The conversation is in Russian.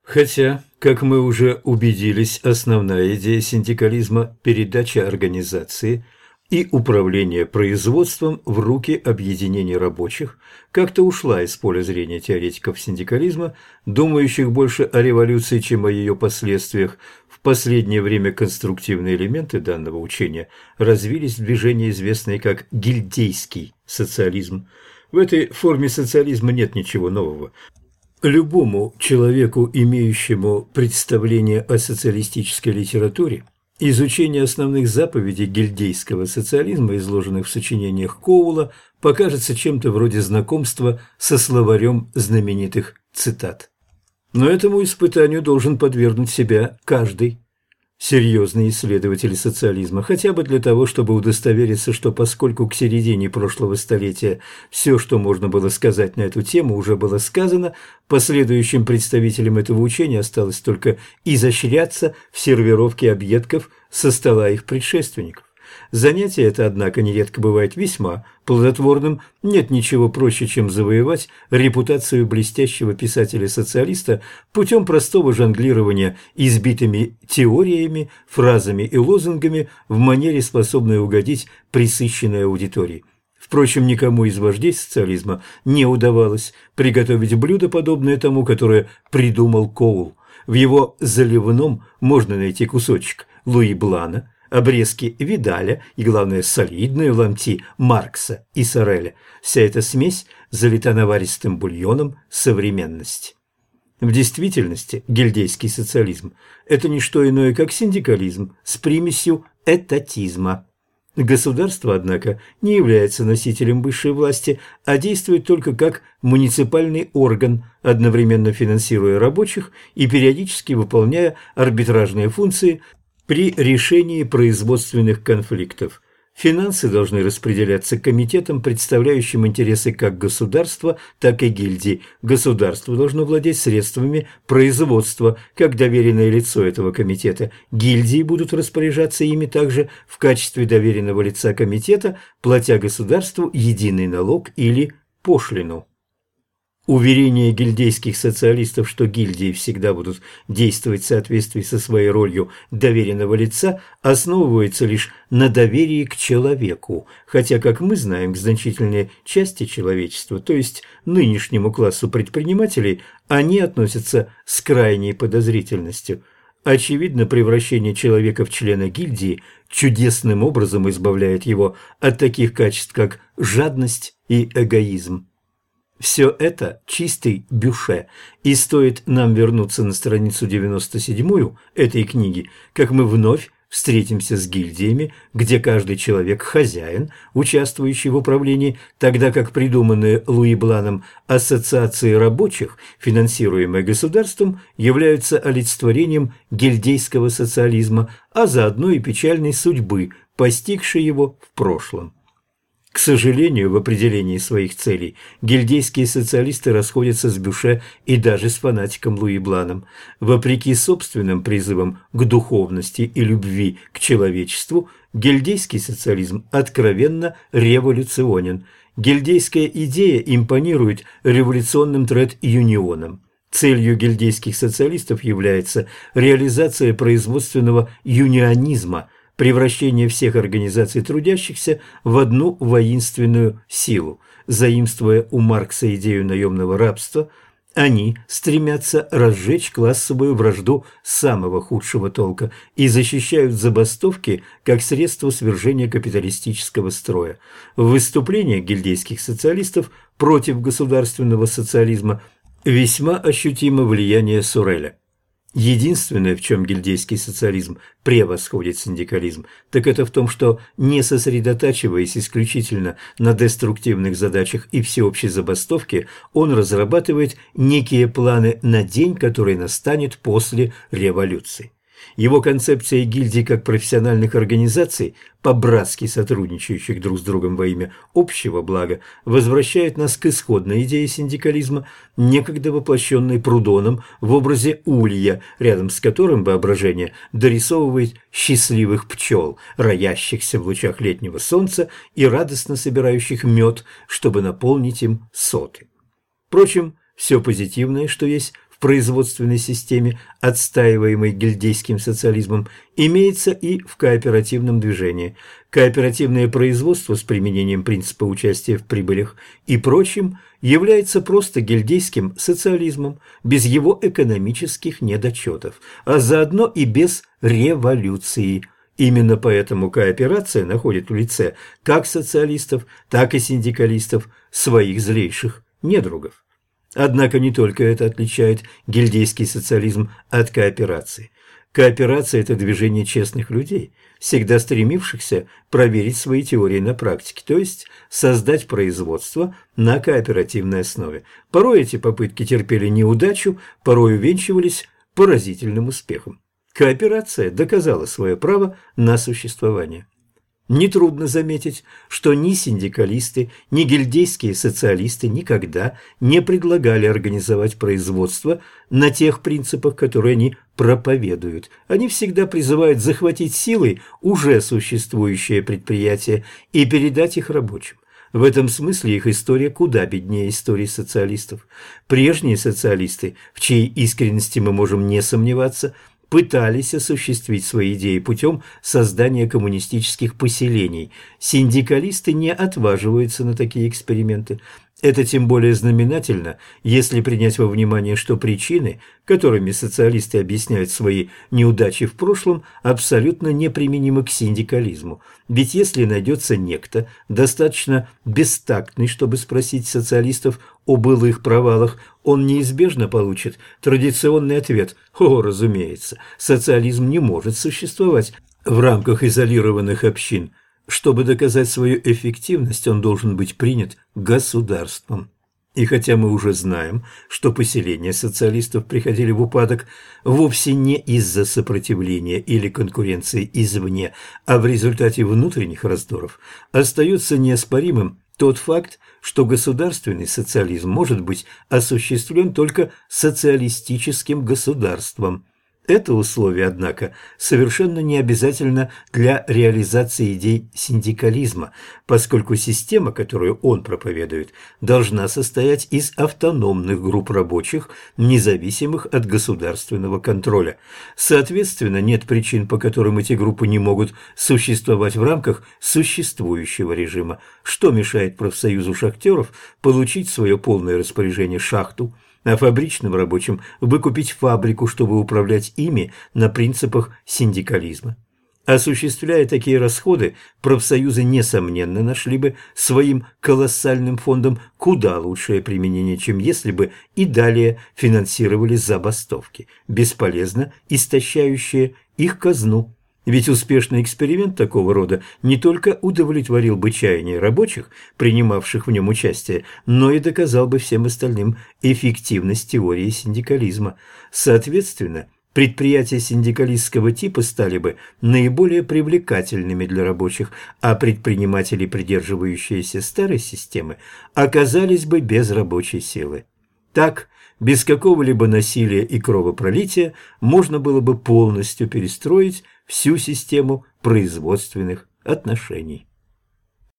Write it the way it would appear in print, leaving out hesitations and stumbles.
Хотя, как мы уже убедились, основная идея синдикализма – передача организации и управления производством в руки объединений рабочих – как-то ушла из поля зрения теоретиков синдикализма, думающих больше о революции, чем о ее последствиях. В последнее время конструктивные элементы данного учения развились в движении, известное как гильдейский социализм. В этой форме социализма нет ничего нового. Любому человеку, имеющему представление о социалистической литературе, изучение основных заповедей гильдейского социализма, изложенных в сочинениях Коула, покажется чем-то вроде знакомства со словарем знаменитых цитат. Но этому испытанию должен подвергнуть себя каждый серьезный исследователь социализма, хотя бы для того, чтобы удостовериться, что поскольку к середине прошлого столетия все, что можно было сказать на эту тему, уже было сказано, последующим представителям этого учения осталось только изощряться в сервировке объедков со стола их предшественников. Занятие это, однако, нередко бывает весьма плодотворным. Нет ничего проще, чем завоевать репутацию блестящего писателя-социалиста путем простого жонглирования избитыми теориями, фразами и лозунгами в манере, способной угодить пресыщенной аудитории. Впрочем, никому из вождей социализма не удавалось приготовить блюдо, подобное тому, которое придумал Коул. В его «Заливном» можно найти кусочек Луи Блана, обрезки Видаля и, главное, солидные ломти Маркса и Сореля. Вся эта смесь залита наваристым бульоном современности. В действительности гильдейский социализм – это не что иное, как синдикализм с примесью этатизма. Государство, однако, не является носителем высшей власти, а действует только как муниципальный орган, одновременно финансируя рабочих и периодически выполняя арбитражные функции при решении производственных конфликтов. Финансы должны распределяться комитетом, представляющим интересы как государства, так и гильдий. Государство должно владеть средствами производства, как доверенное лицо этого комитета. Гильдии будут распоряжаться ими также в качестве доверенного лица комитета, платя государству единый налог или пошлину. Уверение гильдейских социалистов, что гильдии всегда будут действовать в соответствии со своей ролью доверенного лица, основывается лишь на доверии к человеку, хотя, как мы знаем, к значительной части человечества, то есть нынешнему классу предпринимателей, они относятся с крайней подозрительностью. Очевидно, превращение человека в члена гильдии чудесным образом избавляет его от таких качеств, как жадность и эгоизм. Все это чистый Бюше, и стоит нам вернуться на страницу 97 этой книги, как мы вновь встретимся с гильдиями, где каждый человек хозяин, участвующий в управлении, тогда как придуманные Луи Бланом ассоциации рабочих, финансируемые государством, являются олицетворением гильдейского социализма, а заодно и печальной судьбы, постигшей его в прошлом. К сожалению, в определении своих целей гильдейские социалисты расходятся с Бюше и даже с фанатиком Луи Бланом. Вопреки собственным призывам к духовности и любви к человечеству, гильдейский социализм откровенно революционен. Гильдейская идея импонирует революционным тред-юнионам. Целью гильдейских социалистов является реализация производственного юнионизма, превращение всех организаций трудящихся в одну воинственную силу. Заимствуя у Маркса идею наемного рабства, они стремятся разжечь классовую вражду самого худшего толка и защищают забастовки как средство свержения капиталистического строя. В выступлениях гильдейских социалистов против государственного социализма весьма ощутимо влияние Сореля. Единственное, в чем гильдейский социализм превосходит синдикализм, так это в том, что, не сосредотачиваясь исключительно на деструктивных задачах и всеобщей забастовке, он разрабатывает некие планы на день, который настанет после революции. Его концепция гильдий как профессиональных организаций, по-братски сотрудничающих друг с другом во имя общего блага, возвращает нас к исходной идее синдикализма, некогда воплощенной Прудоном в образе улья, рядом с которым воображение дорисовывает счастливых пчел, роящихся в лучах летнего солнца и радостно собирающих мед, чтобы наполнить им соты. Впрочем, все позитивное, что есть в производственной системе, отстаиваемой гильдейским социализмом, имеется и в кооперативном движении. Кооперативное производство с применением принципа участия в прибылях и прочим является просто гильдейским социализмом, без его экономических недочетов, а заодно и без революции. Именно поэтому кооперация находит в лице как социалистов, так и синдикалистов своих злейших недругов. Однако не только это отличает гильдейский социализм от кооперации. Кооперация – это движение честных людей, всегда стремившихся проверить свои теории на практике, то есть создать производство на кооперативной основе. Порой эти попытки терпели неудачу, порой увенчивались поразительным успехом. Кооперация доказала свое право на существование. Нетрудно заметить, что ни синдикалисты, ни гильдейские социалисты никогда не предлагали организовать производство на тех принципах, которые они проповедуют. Они всегда призывают захватить силой уже существующие предприятия и передать их рабочим. В этом смысле их история куда беднее истории социалистов. Прежние социалисты, в чьей искренности мы можем не сомневаться, пытались осуществить свои идеи путем создания коммунистических поселений. Синдикалисты не отваживаются на такие эксперименты. Это тем более знаменательно, если принять во внимание, что причины, которыми социалисты объясняют свои неудачи в прошлом, абсолютно неприменимы к синдикализму. Ведь если найдется некто, достаточно бестактный, чтобы спросить социалистов о былых провалах, он неизбежно получит традиционный ответ: «О, разумеется, социализм не может существовать в рамках изолированных общин». Чтобы доказать свою эффективность, он должен быть принят государством. И хотя мы уже знаем, что поселения социалистов приходили в упадок вовсе не из-за сопротивления или конкуренции извне, а в результате внутренних раздоров, остается неоспоримым тот факт, что государственный социализм может быть осуществлен только социалистическим государством. Это условие, однако, совершенно не обязательно для реализации идей синдикализма, поскольку система, которую он проповедует, должна состоять из автономных групп рабочих, независимых от государственного контроля. Соответственно, нет причин, по которым эти группы не могут существовать в рамках существующего режима. Что мешает профсоюзу шахтеров получить в свое полное распоряжение шахту, а фабричным рабочим выкупить фабрику, чтобы управлять ими на принципах синдикализма? Осуществляя такие расходы, профсоюзы, несомненно, нашли бы своим колоссальным фондом куда лучшее применение, чем если бы и далее финансировали забастовки, бесполезно истощающие их казну. Ведь успешный эксперимент такого рода не только удовлетворил бы чаяния рабочих, принимавших в нем участие, но и доказал бы всем остальным эффективность теории синдикализма. Соответственно, предприятия синдикалистского типа стали бы наиболее привлекательными для рабочих, а предприниматели, придерживающиеся старой системы, оказались бы без рабочей силы. Так, без какого-либо насилия и кровопролития можно было бы полностью перестроить всю систему производственных отношений.